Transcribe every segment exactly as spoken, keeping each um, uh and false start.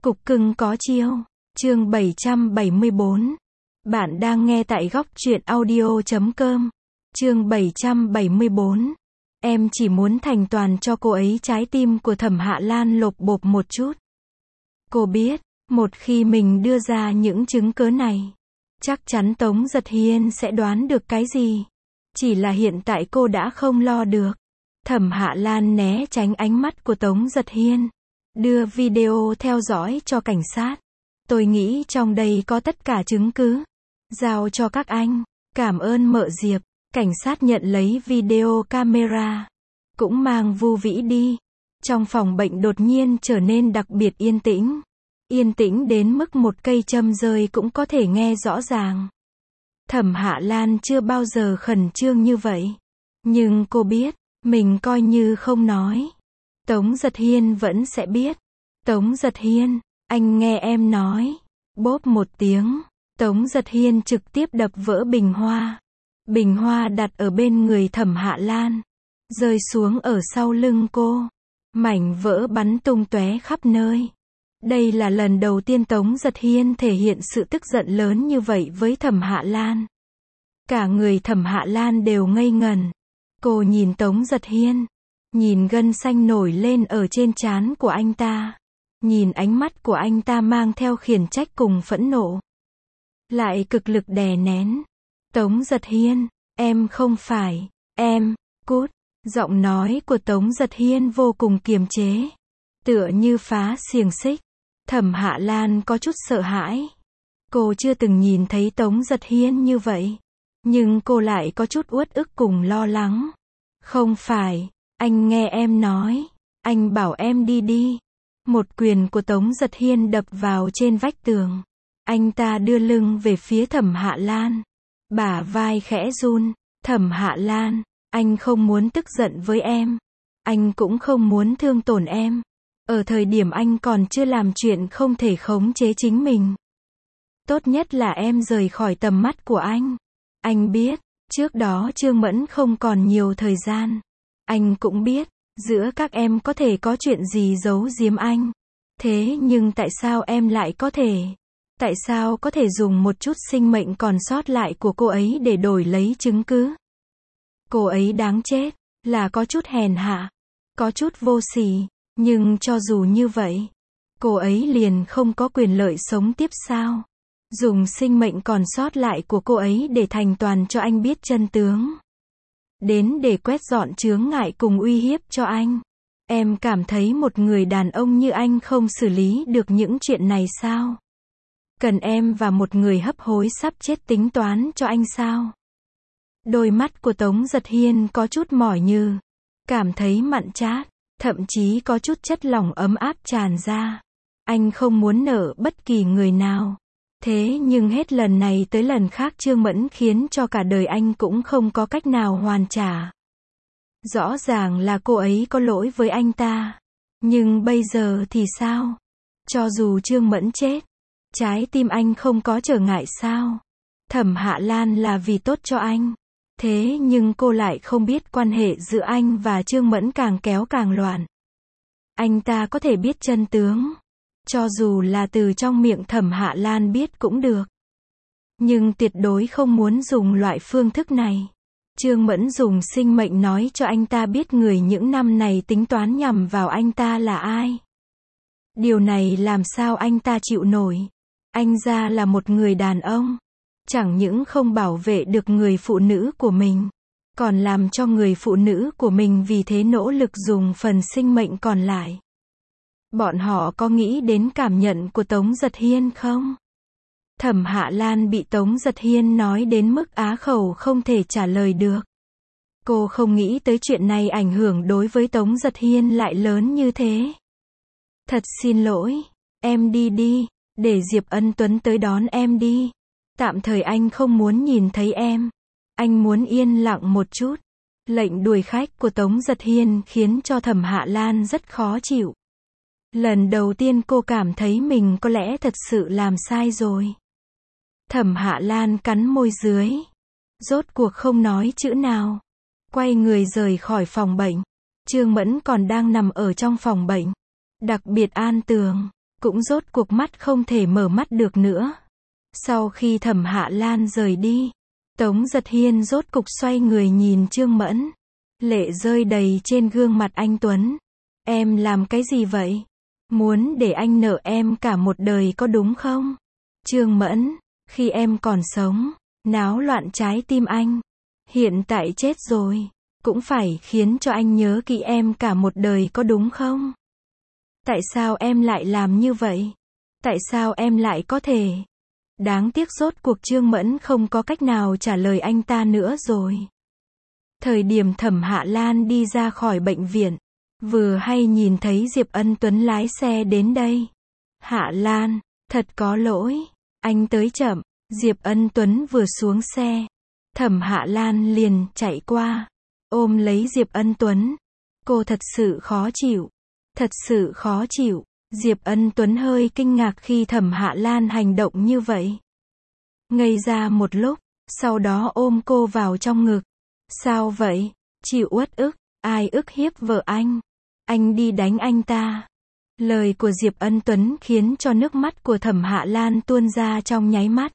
Cục cưng có chiêu. Chương bảy trăm bảy mươi bốn. Bạn đang nghe tại góc truyện audio chấm com. Chương bảy trăm bảy mươi bốn. Em chỉ muốn thành toàn cho cô ấy. Trái tim của Thẩm Hạ Lan lộp bộp một chút. Cô biết, một khi mình đưa ra những chứng cớ này, chắc chắn Tống Giật Hiên sẽ đoán được cái gì. Chỉ là hiện tại cô đã không lo được. Thẩm Hạ Lan né tránh ánh mắt của Tống Giật Hiên, đưa video theo dõi cho cảnh sát. Tôi nghĩ trong đây có tất cả chứng cứ. Giao cho các anh. Cảm ơn Mợ Diệp. Cảnh sát nhận lấy video camera, cũng mang Vu Vĩ đi. Trong phòng bệnh đột nhiên trở nên đặc biệt yên tĩnh. Yên tĩnh đến mức một cây châm rơi cũng có thể nghe rõ ràng. Thẩm Hạ Lan chưa bao giờ khẩn trương như vậy. Nhưng cô biết, mình coi như không nói, Tống Giật Hiên vẫn sẽ biết. Tống Giật Hiên, anh nghe em nói. Bốp một tiếng, Tống Giật Hiên trực tiếp đập vỡ bình hoa. Bình hoa đặt ở bên người Thẩm Hạ Lan, rơi xuống ở sau lưng cô. Mảnh vỡ bắn tung tóe khắp nơi. Đây là lần đầu tiên Tống Giật Hiên thể hiện sự tức giận lớn như vậy với Thẩm Hạ Lan. Cả người Thẩm Hạ Lan đều ngây ngẩn. Cô nhìn Tống Giật Hiên, nhìn gân xanh nổi lên ở trên trán của anh ta, nhìn ánh mắt của anh ta mang theo khiển trách cùng phẫn nộ, lại cực lực đè nén. Tống Giật Hiên, em không phải, em, cút. Giọng nói của Tống Giật Hiên vô cùng kiềm chế, tựa như phá xiềng xích. Thẩm Hạ Lan có chút sợ hãi. Cô chưa từng nhìn thấy Tống Giật Hiên như vậy, nhưng cô lại có chút uất ức cùng lo lắng. Không phải, anh nghe em nói, anh bảo em đi đi. Một quyền của Tống Giật Hiên đập vào trên vách tường. Anh ta đưa lưng về phía Thẩm Hạ Lan, bả vai khẽ run. Thẩm Hạ Lan, anh không muốn tức giận với em, anh cũng không muốn thương tổn em. Ở thời điểm anh còn chưa làm chuyện không thể khống chế chính mình, tốt nhất là em rời khỏi tầm mắt của anh. Anh biết, trước đó Trương Mẫn không còn nhiều thời gian. Anh cũng biết, giữa các em có thể có chuyện gì giấu giếm anh. Thế nhưng tại sao em lại có thể? Tại sao có thể dùng một chút sinh mệnh còn sót lại của cô ấy để đổi lấy chứng cứ? Cô ấy đáng chết, là có chút hèn hạ, có chút vô sỉ. Nhưng cho dù như vậy, cô ấy liền không có quyền lợi sống tiếp sao? Dùng sinh mệnh còn sót lại của cô ấy để thành toàn cho anh biết chân tướng. Đến để quét dọn chướng ngại cùng uy hiếp cho anh. Em cảm thấy một người đàn ông như anh không xử lý được những chuyện này sao? Cần em và một người hấp hối sắp chết tính toán cho anh sao? Đôi mắt của Tống Giật Hiên có chút mỏi như, cảm thấy mặn chát, thậm chí có chút chất lỏng ấm áp tràn ra. Anh không muốn nợ bất kỳ người nào. Thế nhưng hết lần này tới lần khác Trương Mẫn khiến cho cả đời anh cũng không có cách nào hoàn trả. Rõ ràng là cô ấy có lỗi với anh ta. Nhưng bây giờ thì sao? Cho dù Trương Mẫn chết, trái tim anh không có trở ngại sao? Thẩm Hạ Lan là vì tốt cho anh. Thế nhưng cô lại không biết quan hệ giữa anh và Trương Mẫn càng kéo càng loạn. Anh ta có thể biết chân tướng, cho dù là từ trong miệng Thẩm Hạ Lan biết cũng được. Nhưng tuyệt đối không muốn dùng loại phương thức này. Trương Mẫn dùng sinh mệnh nói cho anh ta biết người những năm này tính toán nhằm vào anh ta là ai. Điều này làm sao anh ta chịu nổi? Anh ra là một người đàn ông, chẳng những không bảo vệ được người phụ nữ của mình, còn làm cho người phụ nữ của mình vì thế nỗ lực dùng phần sinh mệnh còn lại. Bọn họ có nghĩ đến cảm nhận của Tống Giật Hiên không? Thẩm Hạ Lan bị Tống Giật Hiên nói đến mức á khẩu không thể trả lời được. Cô không nghĩ tới chuyện này ảnh hưởng đối với Tống Giật Hiên lại lớn như thế. Thật xin lỗi, em đi đi, để Diệp Ân Tuấn tới đón em đi. Tạm thời anh không muốn nhìn thấy em. Anh muốn yên lặng một chút. Lệnh đuổi khách của Tống Giật Hiên khiến cho Thẩm Hạ Lan rất khó chịu. Lần đầu tiên cô cảm thấy mình có lẽ thật sự làm sai rồi. Thẩm Hạ Lan cắn môi dưới, rốt cuộc không nói chữ nào, quay người rời khỏi phòng bệnh. Trương Mẫn còn đang nằm ở trong phòng bệnh, đặc biệt an tường. cũng rốt cuộc mắt không thể mở mắt được nữa. Sau khi Thẩm Hạ Lan rời đi, Tống Giật Hiên rốt cục xoay người nhìn Trương Mẫn. Lệ rơi đầy trên gương mặt anh Tuấn. Em làm cái gì vậy? Muốn để anh nợ em cả một đời có đúng không? Trương Mẫn, khi em còn sống, náo loạn trái tim anh. Hiện tại chết rồi, cũng phải khiến cho anh nhớ kỹ em cả một đời có đúng không? Tại sao em lại làm như vậy? Tại sao em lại có thể? Đáng tiếc rốt cuộc Trương Mẫn không có cách nào trả lời anh ta nữa rồi. Thời điểm Thẩm Hạ Lan đi ra khỏi bệnh viện, vừa hay nhìn thấy Diệp Ân Tuấn lái xe đến đây. Hạ Lan, thật có lỗi, anh tới chậm. Diệp Ân Tuấn vừa xuống xe, Thẩm Hạ Lan liền chạy qua, ôm lấy Diệp Ân Tuấn. Cô thật sự khó chịu, thật sự khó chịu. Diệp Ân Tuấn hơi kinh ngạc khi Thẩm Hạ Lan hành động như vậy. Ngây ra một lúc, sau đó ôm cô vào trong ngực. Sao vậy? Chịu uất ức, ai ức hiếp vợ anh? Anh đi đánh anh ta. Lời của Diệp Ân Tuấn khiến cho nước mắt của Thẩm Hạ Lan tuôn ra trong nháy mắt.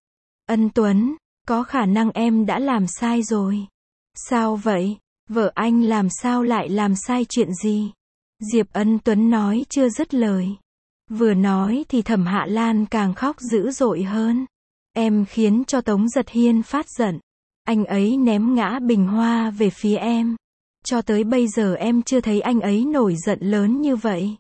Ân Tuấn, có khả năng em đã làm sai rồi. Sao vậy? Vợ anh làm sao lại làm sai chuyện gì? Diệp Ân Tuấn nói chưa dứt lời. Vừa nói thì Thẩm Hạ Lan càng khóc dữ dội hơn. Em khiến cho Tống Giật Hiên phát giận. Anh ấy ném ngã bình hoa về phía em. Cho tới bây giờ em chưa thấy anh ấy nổi giận lớn như vậy.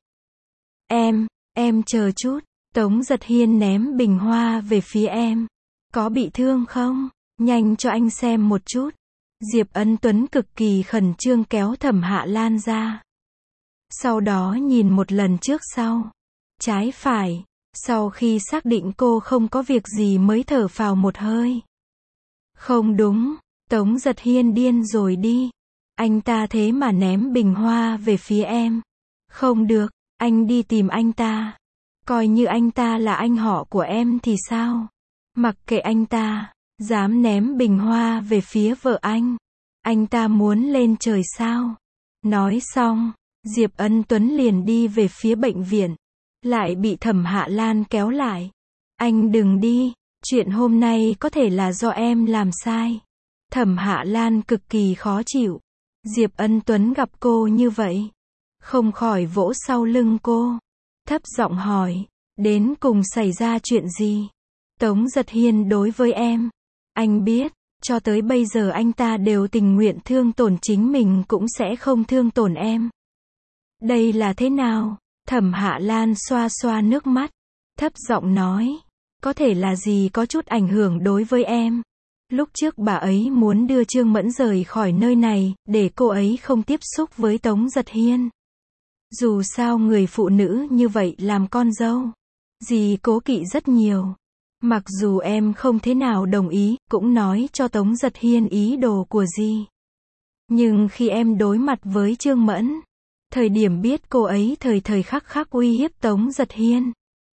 Em, em chờ chút. Tống Giật Hiên ném bình hoa về phía em. Có bị thương không? Nhanh cho anh xem một chút. Diệp Ân Tuấn cực kỳ khẩn trương kéo Thẩm Hạ Lan ra. Sau đó nhìn một lần trước sau. Trái phải. Sau khi xác định cô không có việc gì mới thở phào một hơi. Không đúng. Tống Giật Hiên điên rồi đi. Anh ta thế mà ném bình hoa về phía em. Không được. Anh đi tìm anh ta. Coi như anh ta là anh họ của em thì sao? Mặc kệ anh ta. Dám ném bình hoa về phía vợ anh. Anh ta muốn lên trời sao? Nói xong, Diệp Ân Tuấn liền đi về phía bệnh viện. Lại bị Thẩm Hạ Lan kéo lại. Anh đừng đi. Chuyện hôm nay có thể là do em làm sai. Thẩm Hạ Lan cực kỳ khó chịu. Diệp Ân Tuấn gặp cô như vậy, không khỏi vỗ sau lưng cô. Thấp giọng hỏi. Đến cùng xảy ra chuyện gì? Tống Giật Hiên đối với em. Anh biết, cho tới bây giờ anh ta đều tình nguyện thương tổn chính mình cũng sẽ không thương tổn em. Đây là thế nào? Thẩm Hạ Lan xoa xoa nước mắt. Thấp giọng nói. Có thể là gì có chút ảnh hưởng đối với em. Lúc trước bà ấy muốn đưa Trương Mẫn rời khỏi nơi này, để cô ấy không tiếp xúc với Tống Giật Hiên. Dù sao người phụ nữ như vậy làm con dâu, dì cố kỵ rất nhiều. Mặc dù em không thế nào đồng ý, cũng nói cho Tống Giật Hiên ý đồ của dì. Nhưng khi em đối mặt với Trương Mẫn, thời điểm biết cô ấy thời thời khắc khắc uy hiếp Tống Giật Hiên,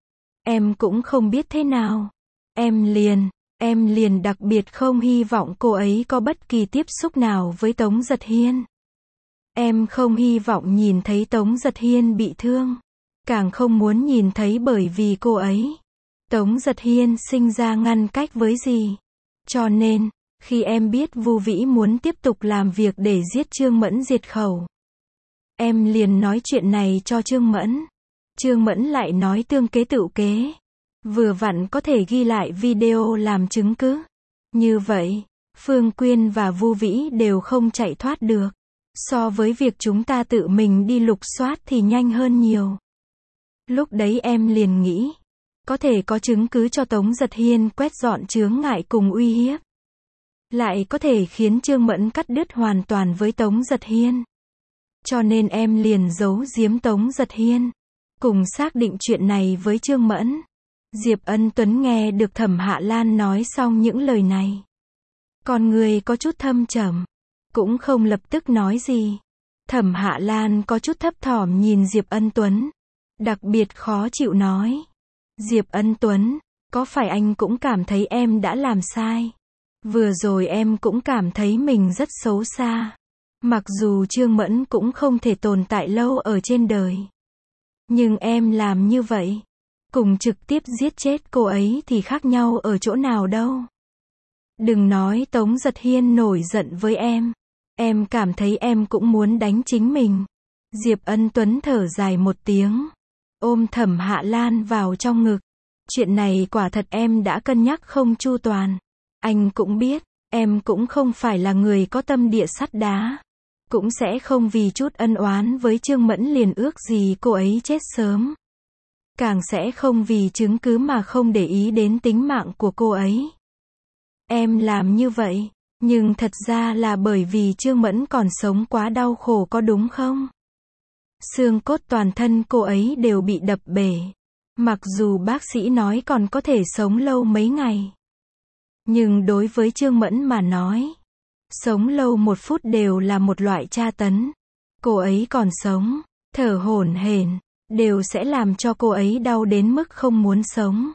em cũng không biết thế nào. Em liền, em liền đặc biệt không hy vọng cô ấy có bất kỳ tiếp xúc nào với Tống Giật Hiên. Em không hy vọng nhìn thấy Tống Giật Hiên bị thương. Càng không muốn nhìn thấy bởi vì cô ấy, Tống Giật Hiên sinh ra ngăn cách với dì. Cho nên, khi em biết Vu Vĩ muốn tiếp tục làm việc để giết Trương Mẫn diệt khẩu, em liền nói chuyện này cho Trương Mẫn. Trương Mẫn lại nói tương kế tựu kế. Vừa vặn có thể ghi lại video làm chứng cứ. Như vậy, Phương Quyên và Vu Vĩ đều không chạy thoát được. So với việc chúng ta tự mình đi lục soát thì nhanh hơn nhiều. Lúc đấy em liền nghĩ, có thể có chứng cứ cho Tống Giật Hiên quét dọn chướng ngại cùng uy hiếp. Lại có thể khiến Trương Mẫn cắt đứt hoàn toàn với Tống Giật Hiên. Cho nên em liền giấu giếm Tống Giật Hiên, cùng xác định chuyện này với Trương Mẫn. Diệp Ân Tuấn nghe được Thẩm Hạ Lan nói xong những lời này, con người có chút thâm trầm, cũng không lập tức nói gì. Thẩm Hạ Lan có chút thấp thỏm nhìn Diệp Ân Tuấn, đặc biệt khó chịu nói. Diệp Ân Tuấn, có phải anh cũng cảm thấy em đã làm sai? Vừa rồi em cũng cảm thấy mình rất xấu xa. Mặc dù Trương Mẫn cũng không thể tồn tại lâu ở trên đời, Nhưng em làm như vậy, cùng trực tiếp giết chết cô ấy thì khác nhau ở chỗ nào đâu. Đừng nói Tống Giật Hiên nổi giận với em. Em cảm thấy em cũng muốn đánh chính mình. Diệp Ân Tuấn thở dài một tiếng, ôm Thẩm Hạ Lan vào trong ngực. Chuyện này quả thật em đã cân nhắc không chu toàn. Anh cũng biết, em cũng không phải là người có tâm địa sắt đá. Cũng sẽ không vì chút ân oán với Trương Mẫn liền ước gì cô ấy chết sớm. Càng sẽ không vì chứng cứ mà không để ý đến tính mạng của cô ấy. Em làm như vậy, nhưng thật ra là bởi vì Trương Mẫn còn sống quá đau khổ có đúng không? Xương cốt toàn thân cô ấy đều bị đập bể. Mặc dù bác sĩ nói còn có thể sống lâu mấy ngày. Nhưng đối với Trương Mẫn mà nói, sống lâu một phút đều là một loại tra tấn. Cô ấy còn sống, thở hổn hển, đều sẽ làm cho cô ấy đau đến mức không muốn sống.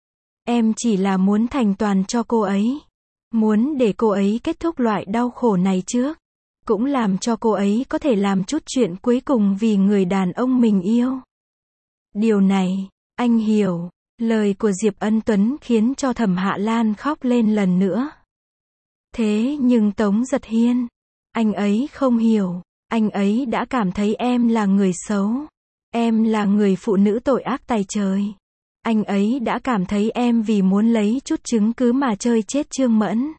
Em chỉ là muốn thành toàn cho cô ấy. Muốn để cô ấy kết thúc loại đau khổ này trước. Cũng làm cho cô ấy có thể làm chút chuyện cuối cùng vì người đàn ông mình yêu. Điều này, anh hiểu. Lời của Diệp Ân Tuấn khiến cho Thẩm Hạ Lan khóc lên lần nữa. Thế nhưng Tống Giật Hiên, anh ấy không hiểu. Anh ấy đã cảm thấy em là người xấu. Em là người phụ nữ tội ác tày trời. Anh ấy đã cảm thấy em vì muốn lấy chút chứng cứ mà chơi chết Trương Mẫn.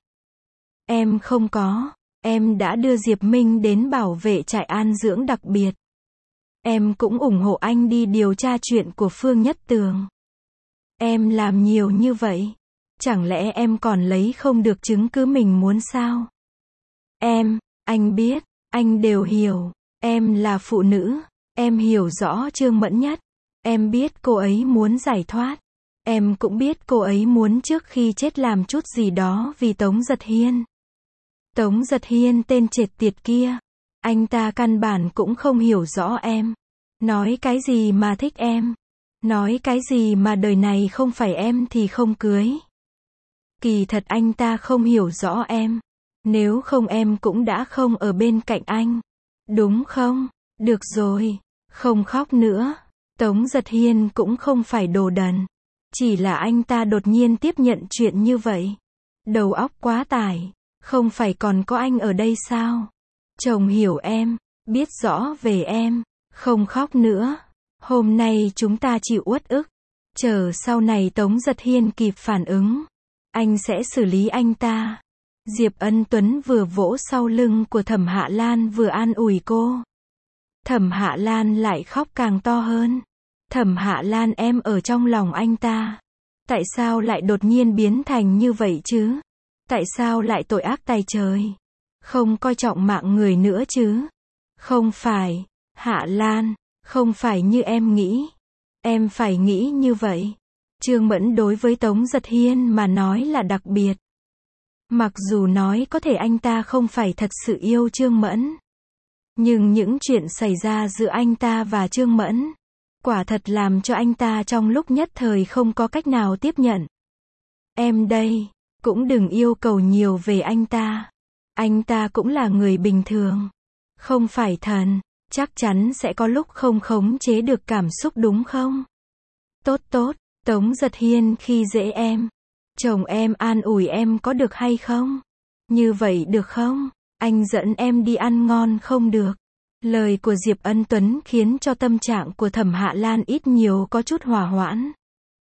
Em không có. Em đã đưa Diệp Minh đến bảo vệ trại an dưỡng đặc biệt. Em cũng ủng hộ anh đi điều tra chuyện của Phương Nhất Tường. Em làm nhiều như vậy. Chẳng lẽ em còn lấy không được chứng cứ mình muốn sao? Em, anh biết, anh đều hiểu. Em là phụ nữ. Em hiểu rõ Trương Mẫn nhất. Em biết cô ấy muốn giải thoát. Em cũng biết cô ấy muốn trước khi chết làm chút gì đó vì Tống Giật Hiên. Tống Giật Hiên tên chết tiệt kia. Anh ta căn bản cũng không hiểu rõ em. Nói cái gì mà thích em. Nói cái gì mà đời này không phải em thì không cưới. Kỳ thật anh ta không hiểu rõ em. Nếu không em cũng đã không ở bên cạnh anh. Đúng không? Được rồi. Không khóc nữa. Tống Giật Hiên cũng không phải đồ đần. Chỉ là anh ta đột nhiên tiếp nhận chuyện như vậy. Đầu óc quá tải. Không phải còn có anh ở đây sao? Chồng hiểu em. Biết rõ về em. Không khóc nữa. Hôm nay chúng ta chịu uất ức. Chờ sau này Tống Giật Hiên kịp phản ứng. Anh sẽ xử lý anh ta. Diệp Ân Tuấn vừa vỗ sau lưng của Thẩm Hạ Lan vừa an ủi cô. Thẩm Hạ Lan lại khóc càng to hơn. Thẩm Hạ Lan, em ở trong lòng anh ta. Tại sao lại đột nhiên biến thành như vậy chứ? Tại sao lại tội ác tày trời? Không coi trọng mạng người nữa chứ? Không phải. Hạ Lan, không phải như em nghĩ. Em phải nghĩ như vậy. Trương Mẫn đối với Tống Giật Hiên mà nói là đặc biệt. Mặc dù nói có thể anh ta không phải thật sự yêu Trương Mẫn. Nhưng những chuyện xảy ra giữa anh ta và Trương Mẫn, quả thật làm cho anh ta trong lúc nhất thời không có cách nào tiếp nhận. Em đây, cũng đừng yêu cầu nhiều về anh ta. Anh ta cũng là người bình thường. Không phải thần, chắc chắn sẽ có lúc không khống chế được cảm xúc đúng không? Tốt tốt, Tống Giật Hiên khi dễ em. Chồng em an ủi em có được hay không? Như vậy được không? Anh dẫn em đi ăn ngon không được? Lời của Diệp Ân Tuấn khiến cho tâm trạng của Thẩm Hạ Lan ít nhiều có chút hòa hoãn.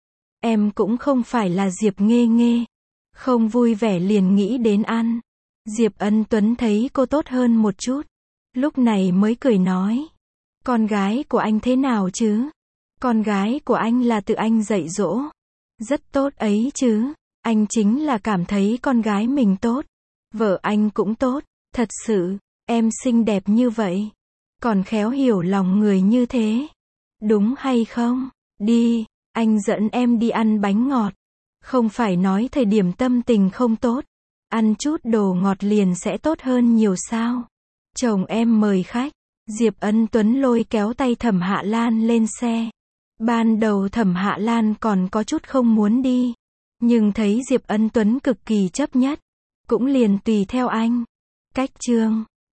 Em cũng không phải là Diệp Nghê Nghê. Không vui vẻ liền nghĩ đến ăn. Diệp Ân Tuấn thấy cô tốt hơn một chút. Lúc này mới cười nói. Con gái của anh thế nào chứ? Con gái của anh là tự anh dạy dỗ. Rất tốt ấy chứ. Anh chính là cảm thấy con gái mình tốt. Vợ anh cũng tốt. Thật sự, em xinh đẹp như vậy. Còn khéo hiểu lòng người như thế. Đúng hay không? Đi, anh dẫn em đi ăn bánh ngọt. Không phải nói thời điểm tâm tình không tốt. Ăn chút đồ ngọt liền sẽ tốt hơn nhiều sao? Chồng em mời khách. Diệp Ân Tuấn lôi kéo tay Thẩm Hạ Lan lên xe. Ban đầu Thẩm Hạ Lan còn có chút không muốn đi. Nhưng thấy Diệp Ân Tuấn cực kỳ chấp nhất. Cũng liền tùy theo anh. Cách chương